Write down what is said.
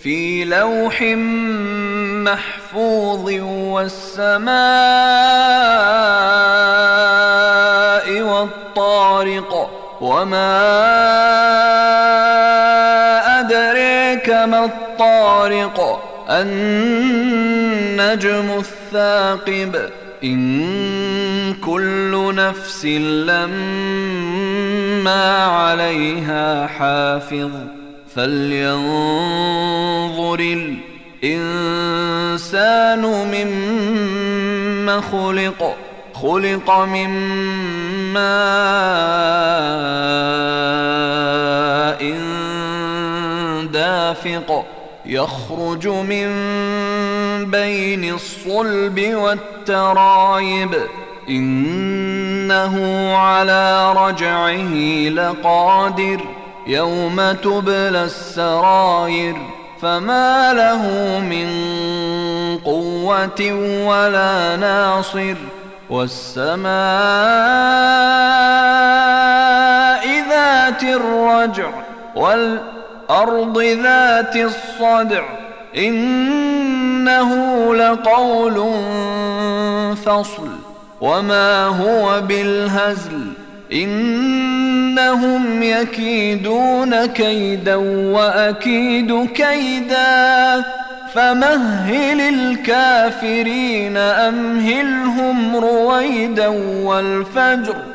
في لوح محفوظ والسماء والطارق وما أدريك ما الطارق النجم الثاقب إن كل نفس لما عليها حافظ فلينظر الإنسان مما خلق من ماء دافق يخرج من بين الصلب والترايب إنه على رجعه لقادر يوم تبلى السراير فما له من قوة ولا ناصر والسماء ذات الرجع والأرض ذات الصدع إنه لقول فصل وما هو بالهزل إنهم يكيدون كيدا وأكيد كيدا فمهل الكافرين أمهلهم رويدا والفجر